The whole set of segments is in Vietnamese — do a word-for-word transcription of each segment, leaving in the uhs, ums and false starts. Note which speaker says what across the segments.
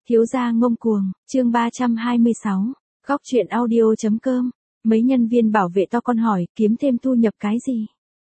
Speaker 1: Thiếu gia ngông cuồng, chương ba trăm hai mươi sáu, góc chuyện audio.com, mấy nhân viên bảo vệ to con hỏi, kiếm thêm thu nhập cái gì?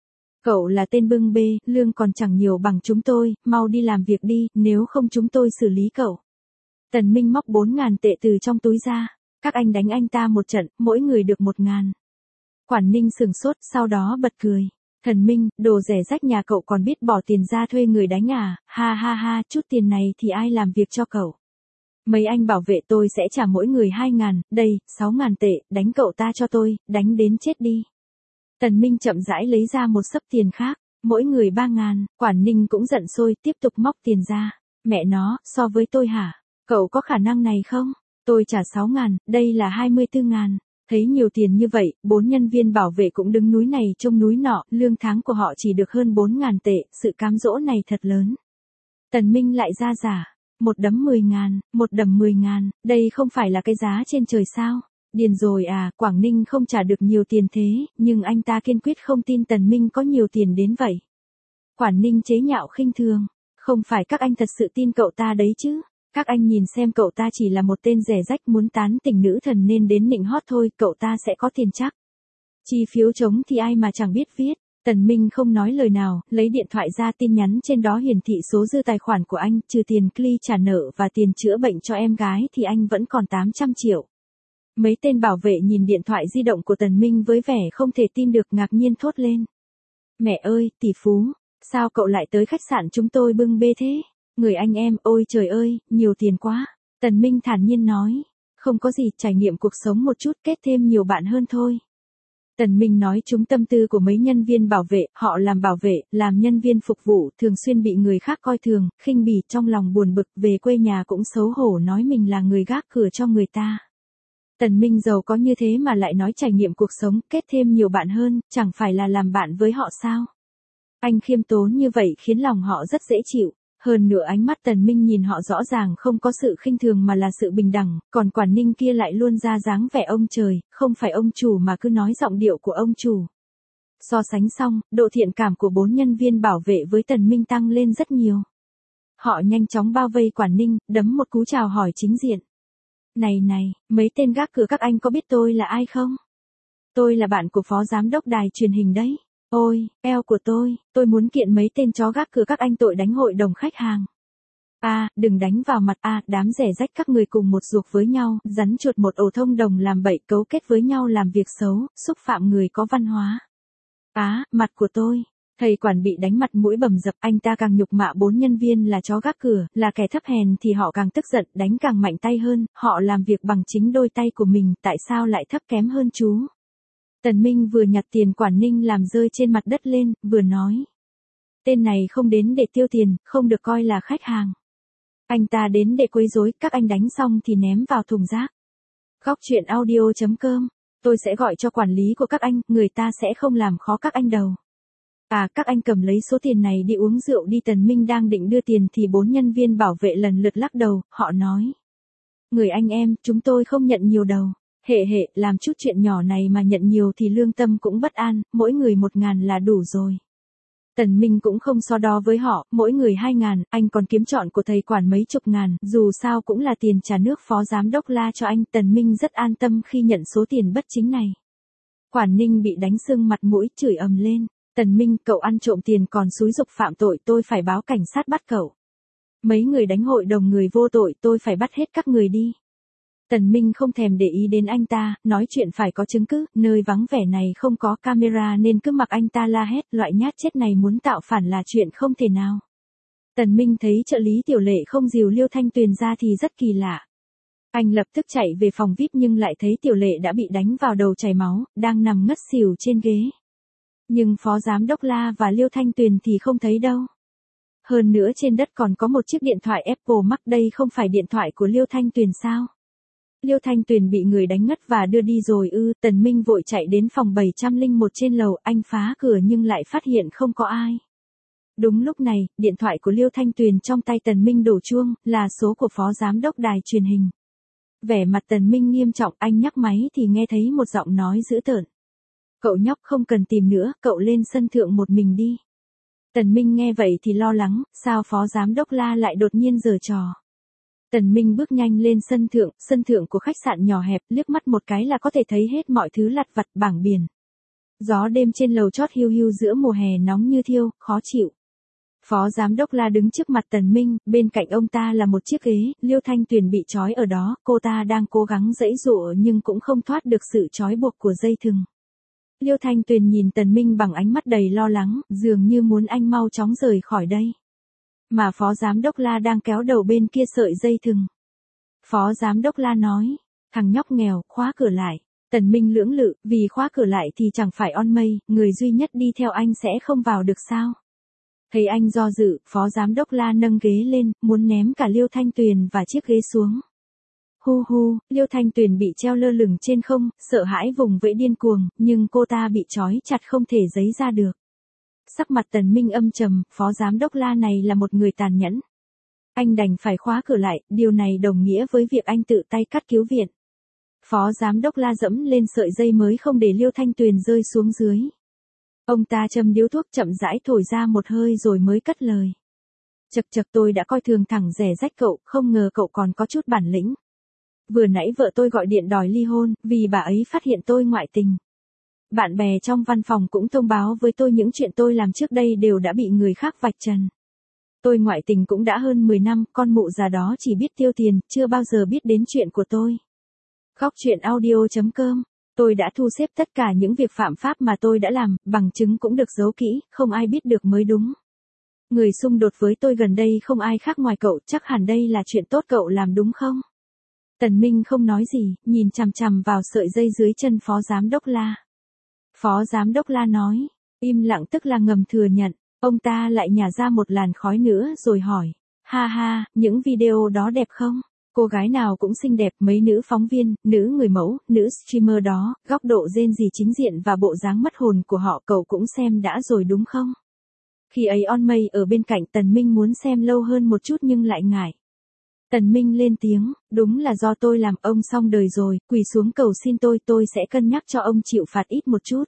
Speaker 1: Cậu là tên bưng bê, lương còn chẳng nhiều bằng chúng tôi, mau đi làm việc đi, nếu không chúng tôi xử lý cậu. Tần Minh móc bốn ngàn tệ từ trong túi ra, các anh đánh anh ta một trận, mỗi người được một ngàn. Quản Ninh sừng sốt, sau đó bật cười. Thần Minh, đồ rẻ rách nhà cậu còn biết bỏ tiền ra thuê người đánh à, ha ha ha, chút tiền này thì ai làm việc cho cậu. Mấy anh bảo vệ tôi sẽ trả mỗi người hai ngàn, đây, sáu ngàn tệ, đánh cậu ta cho tôi, đánh đến chết đi. Tần Minh chậm rãi lấy ra một xấp tiền khác, mỗi người ba ngàn, Quản Ninh cũng giận sôi, tiếp tục móc tiền ra. Mẹ nó, so với tôi hả? Cậu có khả năng này không? Tôi trả sáu ngàn, đây là hai mươi tư ngàn. Thấy nhiều tiền như vậy, bốn nhân viên bảo vệ cũng đứng núi này trông núi nọ, lương tháng của họ chỉ được hơn bốn ngàn tệ, sự cám dỗ này thật lớn. Tần Minh lại ra giả, một đấm mười ngàn, một đấm mười ngàn, đây không phải là cái giá trên trời sao? Điên rồi à, Quảng Ninh không trả được nhiều tiền thế, nhưng anh ta kiên quyết không tin Tần Minh có nhiều tiền đến vậy. Quảng Ninh chế nhạo khinh thường, không phải các anh thật sự tin cậu ta đấy chứ? Các anh nhìn xem cậu ta chỉ là một tên rẻ rách muốn tán tỉnh nữ thần nên đến nịnh hót thôi, cậu ta sẽ có tiền chắc. Chi phiếu trống thì ai mà chẳng biết viết. Tần Minh không nói lời nào, lấy điện thoại ra, tin nhắn trên đó hiển thị số dư tài khoản của anh, trừ tiền cli trả nợ và tiền chữa bệnh cho em gái thì anh vẫn còn tám trăm triệu. Mấy tên bảo vệ nhìn điện thoại di động của Tần Minh với vẻ không thể tin được, ngạc nhiên thốt lên. Mẹ ơi, tỷ phú, sao cậu lại tới khách sạn chúng tôi bưng bê thế? Người anh em, ôi trời ơi, nhiều tiền quá. Tần Minh thản nhiên nói. Không có gì, trải nghiệm cuộc sống một chút, kết thêm nhiều bạn hơn thôi. Tần Minh nói trúng tâm tư của mấy nhân viên bảo vệ, họ làm bảo vệ, làm nhân viên phục vụ, thường xuyên bị người khác coi thường, khinh bỉ, trong lòng buồn bực, về quê nhà cũng xấu hổ nói mình là người gác cửa cho người ta. Tần Minh giàu có như thế mà lại nói trải nghiệm cuộc sống, kết thêm nhiều bạn hơn, chẳng phải là làm bạn với họ sao? Anh khiêm tốn như vậy khiến lòng họ rất dễ chịu. Hơn nữa ánh mắt Tần Minh nhìn họ rõ ràng không có sự khinh thường mà là sự bình đẳng, còn Quản Ninh kia lại luôn ra dáng vẻ ông trời, không phải ông chủ mà cứ nói giọng điệu của ông chủ. So sánh xong, độ thiện cảm của bốn nhân viên bảo vệ với Tần Minh tăng lên rất nhiều. Họ nhanh chóng bao vây Quản Ninh, đấm một cú chào hỏi chính diện. Này này, mấy tên gác cửa các anh có biết tôi là ai không? Tôi là bạn của phó giám đốc đài truyền hình đấy. Ôi, eo của tôi, tôi muốn kiện mấy tên chó gác cửa các anh tội đánh hội đồng khách hàng. À, đừng đánh vào mặt à, đám rẻ rách các người cùng một ruột với nhau, rắn chuột một ổ thông đồng làm bậy, cấu kết với nhau làm việc xấu, xúc phạm người có văn hóa. À, mặt của tôi. Thầy quản bị đánh mặt mũi bầm dập, anh ta càng nhục mạ bốn nhân viên là chó gác cửa, là kẻ thấp hèn thì họ càng tức giận, đánh càng mạnh tay hơn, họ làm việc bằng chính đôi tay của mình, tại sao lại thấp kém hơn chú? Tần Minh vừa nhặt tiền Quản Ninh làm rơi trên mặt đất lên, vừa nói. Tên này không đến để tiêu tiền, không được coi là khách hàng. Anh ta đến để quấy rối, các anh đánh xong thì ném vào thùng rác. Góc chuyện audio.com, tôi sẽ gọi cho quản lý của các anh, người ta sẽ không làm khó các anh đâu. À, các anh cầm lấy số tiền này đi uống rượu đi. Tần Minh đang định đưa tiền thì bốn nhân viên bảo vệ lần lượt lắc đầu, họ nói. Người anh em, chúng tôi không nhận nhiều đâu. Hệ hệ, làm chút chuyện nhỏ này mà nhận nhiều thì lương tâm cũng bất an, mỗi người một ngàn là đủ rồi. Tần Minh cũng không so đo với họ, mỗi người hai ngàn, anh còn kiếm trọn của thầy quản mấy chục ngàn, dù sao cũng là tiền trả nước phó giám đốc la cho anh. Tần Minh rất an tâm khi nhận số tiền bất chính này. Quản Ninh bị đánh sưng mặt mũi, chửi ầm lên. Tần Minh, cậu ăn trộm tiền còn xúi giục phạm tội, tôi phải báo cảnh sát bắt cậu. Mấy người đánh hội đồng người vô tội, tôi phải bắt hết các người đi. Tần Minh không thèm để ý đến anh ta, nói chuyện phải có chứng cứ, nơi vắng vẻ này không có camera nên cứ mặc anh ta la hét, loại nhát chết này muốn tạo phản là chuyện không thể nào. Tần Minh thấy trợ lý Tiểu Lệ không dìu Liêu Thanh Tuyền ra thì rất kỳ lạ. Anh lập tức chạy về phòng vi ai pi nhưng lại thấy Tiểu Lệ đã bị đánh vào đầu chảy máu, đang nằm ngất xỉu trên ghế. Nhưng phó giám đốc La và Liêu Thanh Tuyền thì không thấy đâu. Hơn nữa trên đất còn có một chiếc điện thoại Apple Max, đây không phải điện thoại của Liêu Thanh Tuyền sao? Liêu Thanh Tuyền bị người đánh ngất và đưa đi rồi ư? Tần Minh vội chạy đến phòng bảy trăm lẻ một trên lầu, anh phá cửa nhưng lại phát hiện không có ai. Đúng lúc này, điện thoại của Liêu Thanh Tuyền trong tay Tần Minh đổ chuông, là số của phó giám đốc đài truyền hình. Vẻ mặt Tần Minh nghiêm trọng, anh nhắc máy thì nghe thấy một giọng nói dữ tợn. Cậu nhóc không cần tìm nữa, cậu lên sân thượng một mình đi. Tần Minh nghe vậy thì lo lắng, sao phó giám đốc La lại đột nhiên giở trò. Tần Minh bước nhanh lên sân thượng, sân thượng của khách sạn nhỏ hẹp, liếc mắt một cái là có thể thấy hết mọi thứ lặt vặt, bảng biển. Gió đêm trên lầu chót hiu hiu giữa mùa hè nóng như thiêu, khó chịu. Phó giám đốc La đứng trước mặt Tần Minh, bên cạnh ông ta là một chiếc ghế, Liêu Thanh Tuyền bị trói ở đó, cô ta đang cố gắng giãy giụa nhưng cũng không thoát được sự trói buộc của dây thừng. Liêu Thanh Tuyền nhìn Tần Minh bằng ánh mắt đầy lo lắng, dường như muốn anh mau chóng rời khỏi đây. Mà phó giám đốc La đang kéo đầu bên kia sợi dây thừng. Phó giám đốc La nói, thằng nhóc nghèo, khóa cửa lại. Tần Minh lưỡng lự, vì khóa cửa lại thì chẳng phải on mây, người duy nhất đi theo anh sẽ không vào được sao? Thấy anh do dự, phó giám đốc La nâng ghế lên, muốn ném cả Liêu Thanh Tuyền và chiếc ghế xuống. Hu hu, Liêu Thanh Tuyền bị treo lơ lửng trên không, sợ hãi vùng vẫy điên cuồng, nhưng cô ta bị trói chặt không thể giãy ra được. Sắc mặt Tần Minh âm trầm, phó giám đốc La này là một người tàn nhẫn. Anh đành phải khóa cửa lại, điều này đồng nghĩa với việc anh tự tay cắt cứu viện. Phó giám đốc La dẫm lên sợi dây mới không để Liêu Thanh Tuyền rơi xuống dưới. Ông ta châm điếu thuốc chậm rãi thổi ra một hơi rồi mới cất lời. Chật chật, tôi đã coi thường thằng rẻ rách cậu, không ngờ cậu còn có chút bản lĩnh. Vừa nãy vợ tôi gọi điện đòi ly hôn, vì bà ấy phát hiện tôi ngoại tình. Bạn bè trong văn phòng cũng thông báo với tôi những chuyện tôi làm trước đây đều đã bị người khác vạch trần. Tôi ngoại tình cũng đã hơn mười năm, con mụ già đó chỉ biết tiêu tiền, chưa bao giờ biết đến chuyện của tôi. Góc truyện audio chấm com. Tôi đã thu xếp tất cả những việc phạm pháp mà tôi đã làm, bằng chứng cũng được giấu kỹ, không ai biết được mới đúng. Người xung đột với tôi gần đây không ai khác ngoài cậu, chắc hẳn đây là chuyện tốt cậu làm đúng không? Tần Minh không nói gì, nhìn chằm chằm vào sợi dây dưới chân phó giám đốc La. Phó giám đốc La nói, im lặng tức là ngầm thừa nhận, ông ta lại nhả ra một làn khói nữa rồi hỏi, ha ha, những video đó đẹp không? Cô gái nào cũng xinh đẹp, mấy nữ phóng viên, nữ người mẫu, nữ streamer đó, góc độ rên rỉ chính diện và bộ dáng mất hồn của họ cậu cũng xem đã rồi đúng không? Khi ấy on mây ở bên cạnh Tần Minh muốn xem lâu hơn một chút nhưng lại ngại. Tần Minh lên tiếng, đúng là do tôi làm, ông xong đời rồi, quỳ xuống cầu xin tôi, tôi sẽ cân nhắc cho ông chịu phạt ít một chút.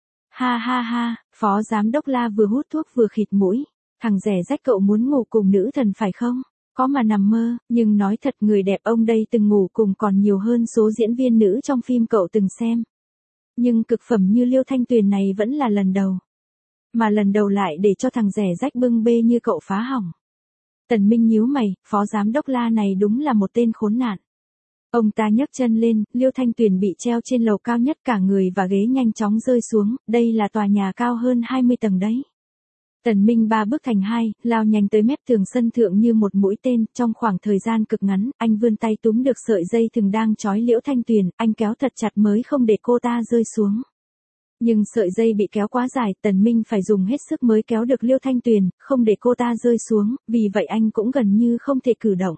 Speaker 1: Ha ha ha, phó giám đốc La vừa hút thuốc vừa khịt mũi, thằng rẻ rách cậu muốn ngủ cùng nữ thần phải không? Có mà nằm mơ, nhưng nói thật người đẹp ông đây từng ngủ cùng còn nhiều hơn số diễn viên nữ trong phim cậu từng xem. Nhưng cực phẩm như Liêu Thanh Tuyền này vẫn là lần đầu. Mà lần đầu lại để cho thằng rẻ rách bưng bê như cậu phá hỏng. Tần Minh nhíu mày, phó giám đốc La này đúng là một tên khốn nạn. Ông ta nhấc chân lên, Liêu Thanh Tuyền bị treo trên lầu cao nhất, cả người và ghế nhanh chóng rơi xuống, đây là tòa nhà cao hơn hai mươi tầng đấy. Tần Minh ba bước thành hai, lao nhanh tới mép tường sân thượng như một mũi tên, trong khoảng thời gian cực ngắn, anh vươn tay túm được sợi dây thừng đang trói Liễu Thanh Tuyền, anh kéo thật chặt mới không để cô ta rơi xuống. Nhưng sợi dây bị kéo quá dài, Tần Minh phải dùng hết sức mới kéo được Liêu Thanh Tuyền, không để cô ta rơi xuống, vì vậy anh cũng gần như không thể cử động.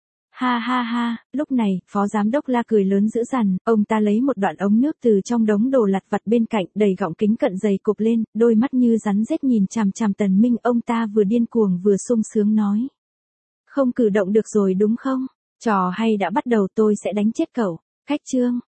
Speaker 1: Ha ha ha, lúc này, phó giám đốc La cười lớn dữ dằn, ông ta lấy một đoạn ống nước từ trong đống đồ lặt vặt bên cạnh, đầy gọng kính cận dày cụp lên, đôi mắt như rắn rết nhìn chằm chằm Tần Minh, ông ta vừa điên cuồng vừa sung sướng nói. Không cử động được rồi đúng không? Trò hay đã bắt đầu, tôi sẽ đánh chết cậu. Khách trương.